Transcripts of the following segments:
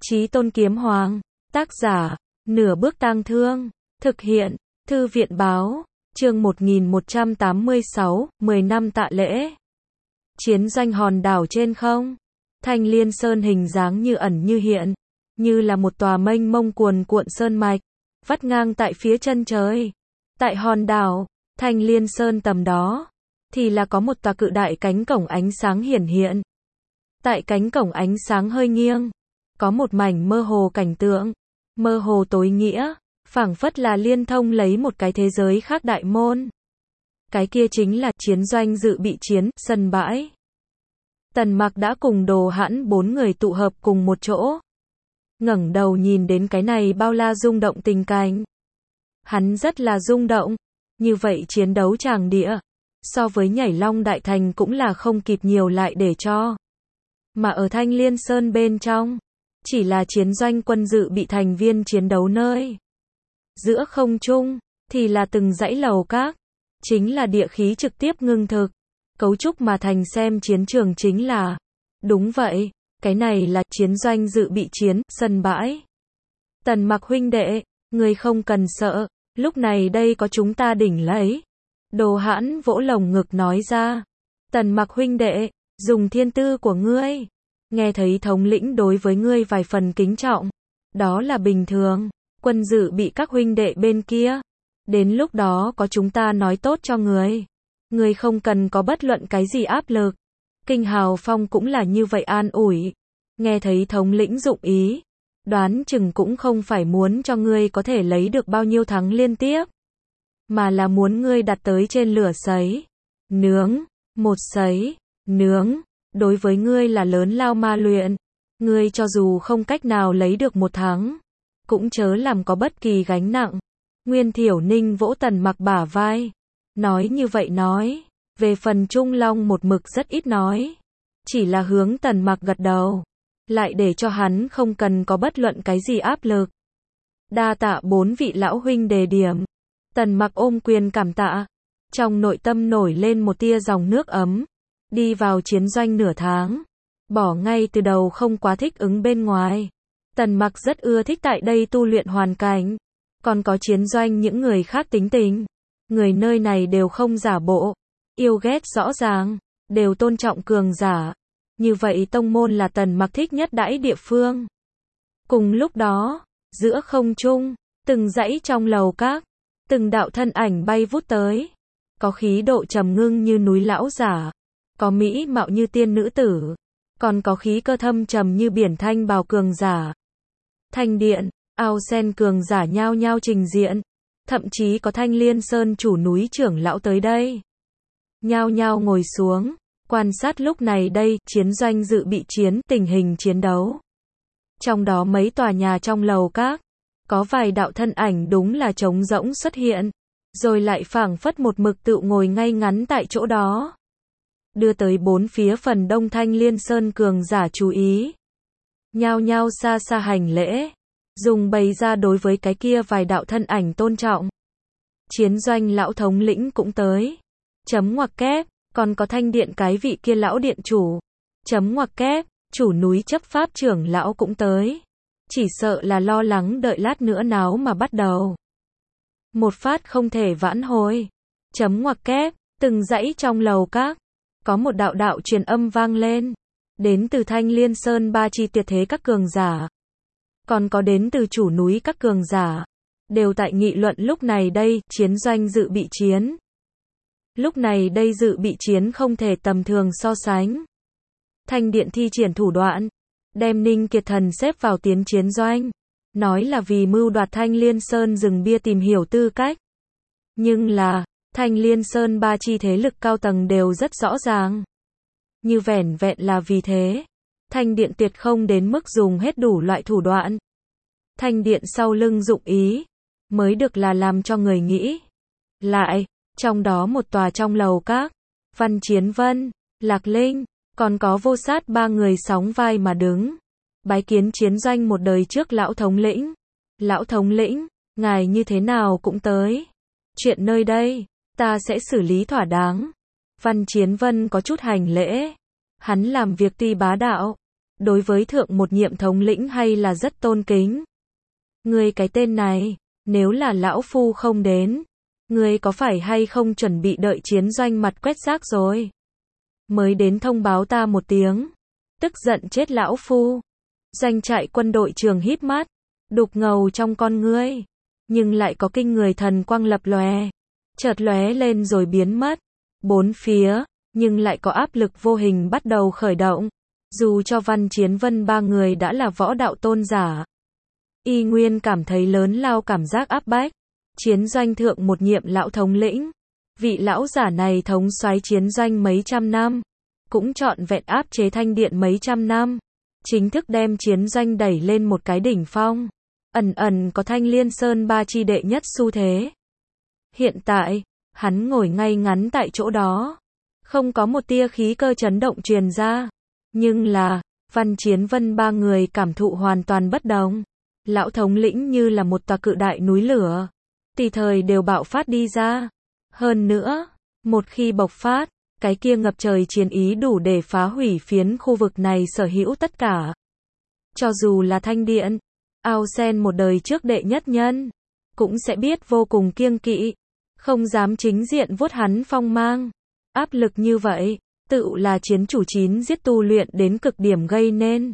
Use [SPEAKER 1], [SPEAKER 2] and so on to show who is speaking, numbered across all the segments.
[SPEAKER 1] Chí Tôn Kiếm Hoàng, tác giả, Nửa Bước Tang Thương, thực hiện, Thư viện Báo, chương 1186, 10 năm tạ lễ. Chiến doanh hòn đảo trên không, Thanh Liên Sơn hình dáng như ẩn như hiện, như là một tòa mênh mông cuồn cuộn sơn mạch, vắt ngang tại phía chân trời. Tại hòn đảo, Thanh Liên Sơn tầm đó, thì là có một tòa cự đại cánh cổng ánh sáng hiển hiện. Tại cánh cổng ánh sáng hơi nghiêng, có một mảnh mơ hồ cảnh tượng, mơ hồ tối nghĩa, phảng phất là liên thông lấy một cái thế giới khác đại môn. Cái kia chính là chiến doanh dự bị chiến, sân bãi. Tần Mặc đã cùng Đồ Hãn 4 người tụ hợp cùng một chỗ. Ngẩng đầu nhìn đến cái này bao la rung động tình cảnh. Hắn rất là rung động, như vậy chiến đấu tràng địa, so với nhảy Long Đại Thành cũng là không kịp nhiều lại để cho. Mà ở Thanh Liên Sơn bên trong, chỉ là chiến doanh quân dự bị thành viên chiến đấu nơi. Giữa không trung, thì là từng dãy lầu các, chính là địa khí trực tiếp ngưng thực, cấu trúc mà thành xem chiến trường chính là. Đúng vậy, cái này là chiến doanh dự bị chiến, sân bãi. Tần Mặc huynh đệ, người không cần sợ, lúc này đây có chúng ta đỉnh lấy. Đồ Hãn vỗ lồng ngực nói ra. Tần Mặc huynh đệ, dùng thiên tư của ngươi, nghe thấy thống lĩnh đối với ngươi vài phần kính trọng, đó là bình thường. Quân dự bị các huynh đệ bên kia, đến lúc đó có chúng ta nói tốt cho người. Người không cần có bất luận cái gì áp lực. Kinh Hào Phong cũng là như vậy an ủi. Nghe thấy thống lĩnh dụng ý, đoán chừng cũng không phải muốn cho ngươi có thể lấy được bao nhiêu thắng liên tiếp, mà là muốn ngươi đặt tới trên lửa sấy, nướng, một sấy, nướng, đối với ngươi là lớn lao ma luyện. Ngươi cho dù không cách nào lấy được một thắng, cũng chớ làm có bất kỳ gánh nặng. Nguyên Thiểu Ninh vỗ Tần Mặc bả vai, nói như vậy nói, về phần Trung Long một mực rất ít nói, chỉ là hướng Tần Mặc gật đầu, lại để cho hắn không cần có bất luận cái gì áp lực. Đa tạ 4 vị lão huynh đề điểm. Tần Mặc ôm quyền cảm tạ, trong nội tâm nổi lên một tia dòng nước ấm. Đi vào chiến doanh nửa tháng, bỏ ngay từ đầu không quá thích ứng bên ngoài. Tần Mặc rất ưa thích tại đây tu luyện hoàn cảnh, còn có chiến doanh những người khác tính tình. Người nơi này đều không giả bộ, yêu ghét rõ ràng, đều tôn trọng cường giả. Như vậy tông môn là Tần Mặc thích nhất đãi địa phương. Cùng lúc đó, giữa không trung, từng dãy trong lầu các, từng đạo thân ảnh bay vút tới, có khí độ trầm ngưng như núi lão giả, có mỹ mạo như tiên nữ tử, còn có khí cơ thâm trầm như biển thanh bào cường giả. Thanh điện, ao sen cường giả nhao nhao trình diện, thậm chí có Thanh Liên Sơn chủ núi trưởng lão tới đây. Nhao nhao ngồi xuống, quan sát lúc này đây, chiến doanh dự bị chiến, tình hình chiến đấu. Trong đó mấy tòa nhà trong lầu các, có vài đạo thân ảnh đúng là trống rỗng xuất hiện, rồi lại phảng phất một mực tự ngồi ngay ngắn tại chỗ đó. Đưa tới bốn phía phần đông Thanh Liên Sơn cường giả chú ý. Nhao nhao xa xa hành lễ, dùng bày ra đối với cái kia vài đạo thân ảnh tôn trọng. Chiến doanh lão thống lĩnh cũng tới. Chấm ngoặc kép, còn có thanh điện cái vị kia lão điện chủ. Chấm ngoặc kép, chủ núi chấp pháp trưởng lão cũng tới. Chỉ sợ là lo lắng đợi lát nữa náo mà bắt đầu. Một phát không thể vãn hồi. Chấm ngoặc kép, từng dãy trong lầu các, có một đạo đạo truyền âm vang lên. Đến từ Thanh Liên Sơn ba chi tuyệt thế các cường giả, còn có đến từ chủ núi các cường giả, đều tại nghị luận lúc này đây, chiến doanh dự bị chiến. Lúc này đây dự bị chiến không thể tầm thường so sánh. Thanh điện thi triển thủ đoạn, đem Ninh Kiệt Thần xếp vào tiến chiến doanh, nói là vì mưu đoạt Thanh Liên Sơn rừng bia tìm hiểu tư cách. Nhưng là, Thanh Liên Sơn ba chi thế lực cao tầng đều rất rõ ràng. Như vẻn vẹn là vì thế, Thanh điện tuyệt không đến mức dùng hết đủ loại thủ đoạn. Thanh điện sau lưng dụng ý, mới được là làm cho người nghĩ. Lại, trong đó một tòa trong lầu các, Văn Chiến Vân, Lạc Linh, còn có Vô Sát ba người sóng vai mà đứng. Bái kiến chiến doanh một đời trước lão thống lĩnh. Lão thống lĩnh, ngài như thế nào cũng tới. Chuyện nơi đây, ta sẽ xử lý thỏa đáng. Văn Chiến Vân có chút hành lễ. Hắn làm việc tuy bá đạo, đối với thượng một nhiệm thống lĩnh hay là rất tôn kính. Ngươi cái tên này, nếu là lão phu không đến, ngươi có phải hay không chuẩn bị đợi chiến doanh mặt quét rác rồi? Mới đến thông báo ta một tiếng, tức giận chết lão phu. Doanh trại quân đội trường híp mắt, đục ngầu trong con ngươi, nhưng lại có kinh người thần quang lập lòe, chợt lóe lên rồi biến mất. Bốn phía, nhưng lại có áp lực vô hình bắt đầu khởi động. Dù cho Văn Chiến Vân ba người đã là võ đạo tôn giả, y nguyên cảm thấy lớn lao cảm giác áp bách. Chiến doanh thượng một nhiệm lão thống lĩnh, vị lão giả này thống soái chiến doanh mấy trăm năm, cũng trọn vẹn áp chế Thanh Điện mấy trăm năm, chính thức đem chiến doanh đẩy lên một cái đỉnh phong, ẩn ẩn có Thanh Liên Sơn ba chi đệ nhất xu thế. Hiện tại, hắn ngồi ngay ngắn tại chỗ đó, không có một tia khí cơ chấn động truyền ra, nhưng là, Văn Chiến Vân ba người cảm thụ hoàn toàn bất đồng. Lão thống lĩnh như là một tòa cự đại núi lửa, tùy thời đều bạo phát đi ra. Hơn nữa, một khi bộc phát, cái kia ngập trời chiến ý đủ để phá hủy phiến khu vực này sở hữu tất cả. Cho dù là Thanh Điện, Ao Sen một đời trước đệ nhất nhân, cũng sẽ biết vô cùng kiêng kỵ, không dám chính diện vuốt hắn phong mang. Áp lực như vậy, tự là chiến chủ chín giết tu luyện đến cực điểm gây nên.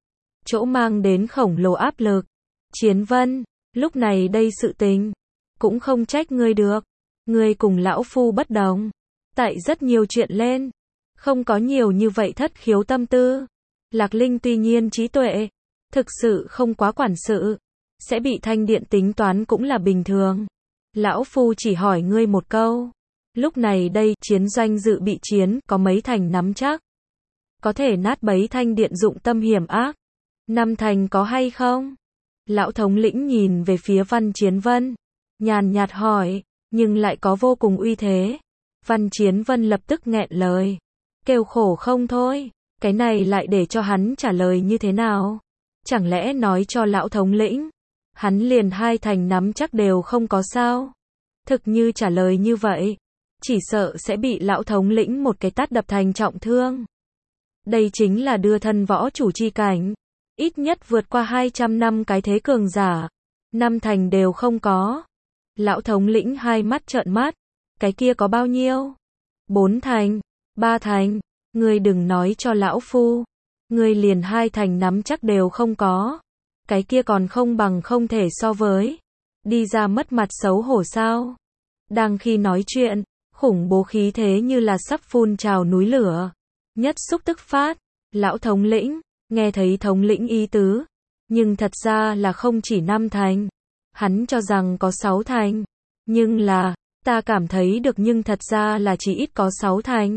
[SPEAKER 1] Chỗ mang đến khổng lồ áp lực. Chiến Vân, lúc này đây sự tình, cũng không trách ngươi được. Ngươi cùng lão phu bất đồng. Tại rất nhiều chuyện lên, không có nhiều như vậy thất khiếu tâm tư. Lạc Linh tuy nhiên trí tuệ, thực sự không quá quản sự, sẽ bị Thanh Điện tính toán cũng là bình thường. Lão phu chỉ hỏi ngươi một câu. Lúc này đây, chiến doanh dự bị chiến, có mấy thành nắm chắc? Có thể nát bấy Thanh Điện dụng tâm hiểm ác. 5 thành có hay không? Lão thống lĩnh nhìn về phía Văn Chiến Vân, nhàn nhạt hỏi, nhưng lại có vô cùng uy thế. Văn Chiến Vân lập tức nghẹn lời, kêu khổ không thôi, cái này lại để cho hắn trả lời như thế nào? Chẳng lẽ nói cho lão thống lĩnh, hắn liền 2 thành nắm chắc đều không có sao? Thực như trả lời như vậy, chỉ sợ sẽ bị lão thống lĩnh một cái tát đập thành trọng thương. Đây chính là đưa thân võ chủ chi cảnh, ít nhất vượt qua 200 năm cái thế cường giả, 5 thành đều không có. Lão thống lĩnh hai mắt trợn mắt, cái kia có bao nhiêu? 4 thành, 3 thành, ngươi đừng nói cho lão phu, ngươi liền 2 thành nắm chắc đều không có, cái kia còn không bằng không thể so với, đi ra mất mặt xấu hổ sao? Đang khi nói chuyện, khủng bố khí thế như là sắp phun trào núi lửa, nhất xúc tức phát. Lão thống lĩnh, nghe thấy thống lĩnh ý tứ, nhưng thật ra là không chỉ 5 thành, hắn cho rằng có 6 thành, nhưng là, ta cảm thấy được nhưng thật ra là chỉ ít có 6 thành.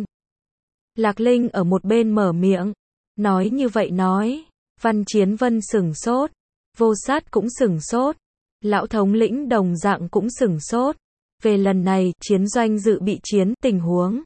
[SPEAKER 1] Lạc Linh ở một bên mở miệng, nói như vậy nói, Văn Chiến Vân sửng sốt, Vô Sát cũng sửng sốt, lão thống lĩnh đồng dạng cũng sửng sốt. Về lần này, chiến doanh dự bị chiến, tình huống.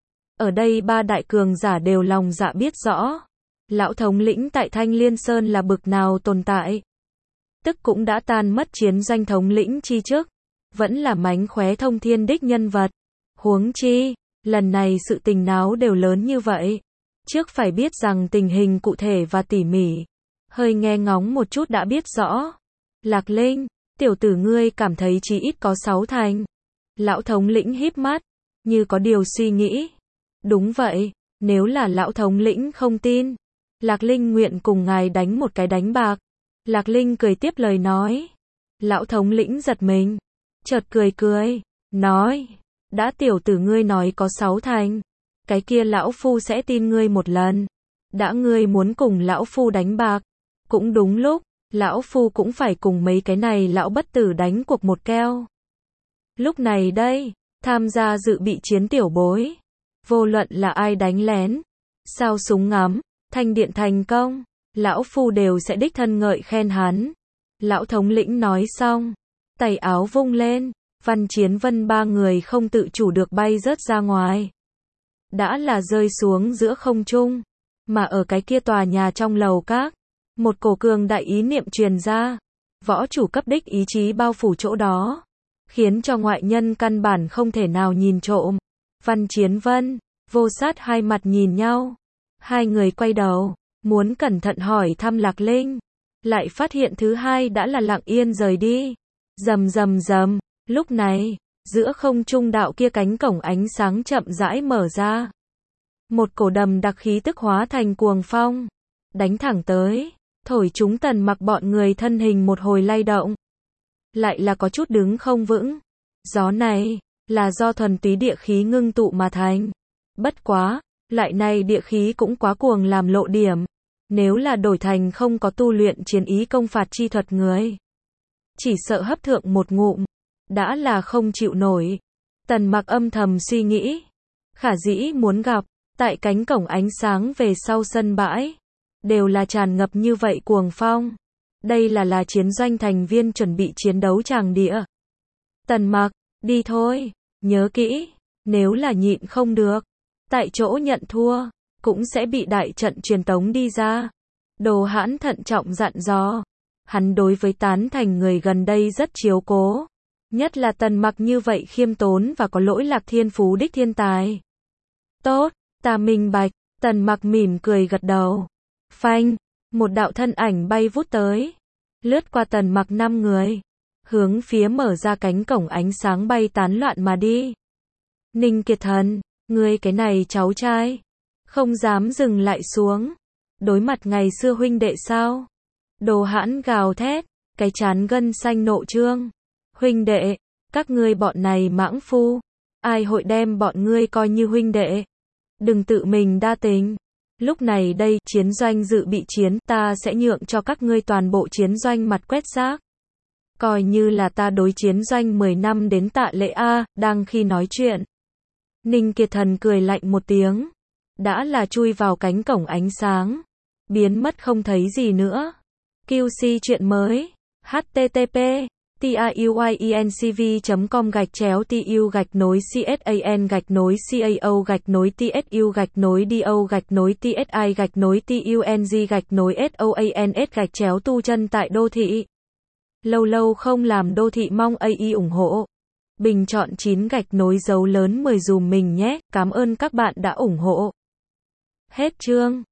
[SPEAKER 1] Ở đây 3 đại cường giả đều lòng dạ biết rõ. Lão thống lĩnh tại Thanh Liên Sơn là bực nào tồn tại. Tức cũng đã tan mất chiến doanh thống lĩnh chi trước. Vẫn là mánh khóe thông thiên đích nhân vật. Huống chi, lần này sự tình náo đều lớn như vậy. Trước phải biết rằng tình hình cụ thể và tỉ mỉ. Hơi nghe ngóng một chút đã biết rõ. Lạc Linh, tiểu tử ngươi cảm thấy chỉ ít có 6 thành. Lão thống lĩnh híp mắt, như có điều suy nghĩ. Đúng vậy, nếu là lão thống lĩnh không tin, Lạc Linh nguyện cùng ngài đánh một cái đánh bạc. Lạc Linh cười tiếp lời nói. Lão thống lĩnh giật mình, chợt cười, nói, đã tiểu tử ngươi nói có 6 thành, cái kia lão phu sẽ tin ngươi một lần. Đã ngươi muốn cùng lão phu đánh bạc, cũng đúng lúc, lão phu cũng phải cùng mấy cái này lão bất tử đánh cuộc một keo. Lúc này đây, tham gia dự bị chiến tiểu bối, vô luận là ai đánh lén, sao súng ngắm, Thanh Điện thành công, lão phu đều sẽ đích thân ngợi khen hắn. Lão thống lĩnh nói xong, tay áo vung lên, Văn Chiến Vân ba người không tự chủ được bay rớt ra ngoài. Đã là rơi xuống giữa không trung, mà ở cái kia tòa nhà trong lầu các, một cổ cường đại ý niệm truyền ra, võ chủ cấp đích ý chí bao phủ chỗ đó, khiến cho ngoại nhân căn bản không thể nào nhìn trộm. Văn Chiến Vân, Vô Sát hai mặt nhìn nhau, hai người quay đầu, muốn cẩn thận hỏi thăm Lạc Linh. Lại phát hiện thứ hai đã là lặng yên rời đi. Rầm rầm rầm, lúc này, giữa không trung đạo kia cánh cổng ánh sáng chậm rãi mở ra. Một cổ đầm đặc khí tức hóa thành cuồng phong, đánh thẳng tới, thổi chúng Tần Mặc bọn người thân hình một hồi lay động. Lại là có chút đứng không vững. Gió này, là do thuần túy địa khí ngưng tụ mà thành. Bất quá, loại này địa khí cũng quá cuồng làm lộ điểm. Nếu là đổi thành không có tu luyện chiến ý công phạt chi thuật người, chỉ sợ hấp thượng một ngụm, đã là không chịu nổi. Tần Mặc âm thầm suy nghĩ, khả dĩ muốn gặp, tại cánh cổng ánh sáng về sau sân bãi, đều là tràn ngập như vậy cuồng phong. Đây là chiến doanh thành viên chuẩn bị chiến đấu tràng địa. Tần Mặc, đi thôi, nhớ kỹ, nếu là nhịn không được, tại chỗ nhận thua, cũng sẽ bị đại trận truyền tống đi ra. Đồ Hãn thận trọng dặn dò. Hắn đối với tán thành người gần đây rất chiếu cố. Nhất là Tần Mặc như vậy khiêm tốn và có lỗi lạc thiên phú đích thiên tài. Tốt, ta minh bạch. Tần Mặc mỉm cười gật đầu. Phanh, một đạo thân ảnh bay vút tới, lướt qua Tần Mặc 5 người, hướng phía mở ra cánh cổng ánh sáng bay tán loạn mà đi. Ninh Kiệt Thần, ngươi cái này cháu trai, không dám dừng lại xuống. Đối mặt ngày xưa huynh đệ sao? Đồ Hãn gào thét, cái trán gân xanh nộ trương. Huynh đệ, các ngươi bọn này mãng phu, ai hội đem bọn ngươi coi như huynh đệ? Đừng tự mình đa tình. Lúc này đây, chiến doanh dự bị chiến, ta sẽ nhượng cho các ngươi toàn bộ chiến doanh mặt quét rác. Coi như là ta đối chiến doanh 10 năm đến tạ lễ A. Đang khi nói chuyện, Ninh Kiệt Thần cười lạnh một tiếng, đã là chui vào cánh cổng ánh sáng, biến mất không thấy gì nữa. QC chuyện mới, http
[SPEAKER 2] TIUINCV.com/TU-TSU-TSI-TUNG-TSU-TUN tại đô thị. Lâu lâu không làm đô thị mong AI ủng hộ. Bình chọn 9 dấu lớn 10 dùm mình nhé. Cảm ơn các bạn đã ủng hộ. Hết chương.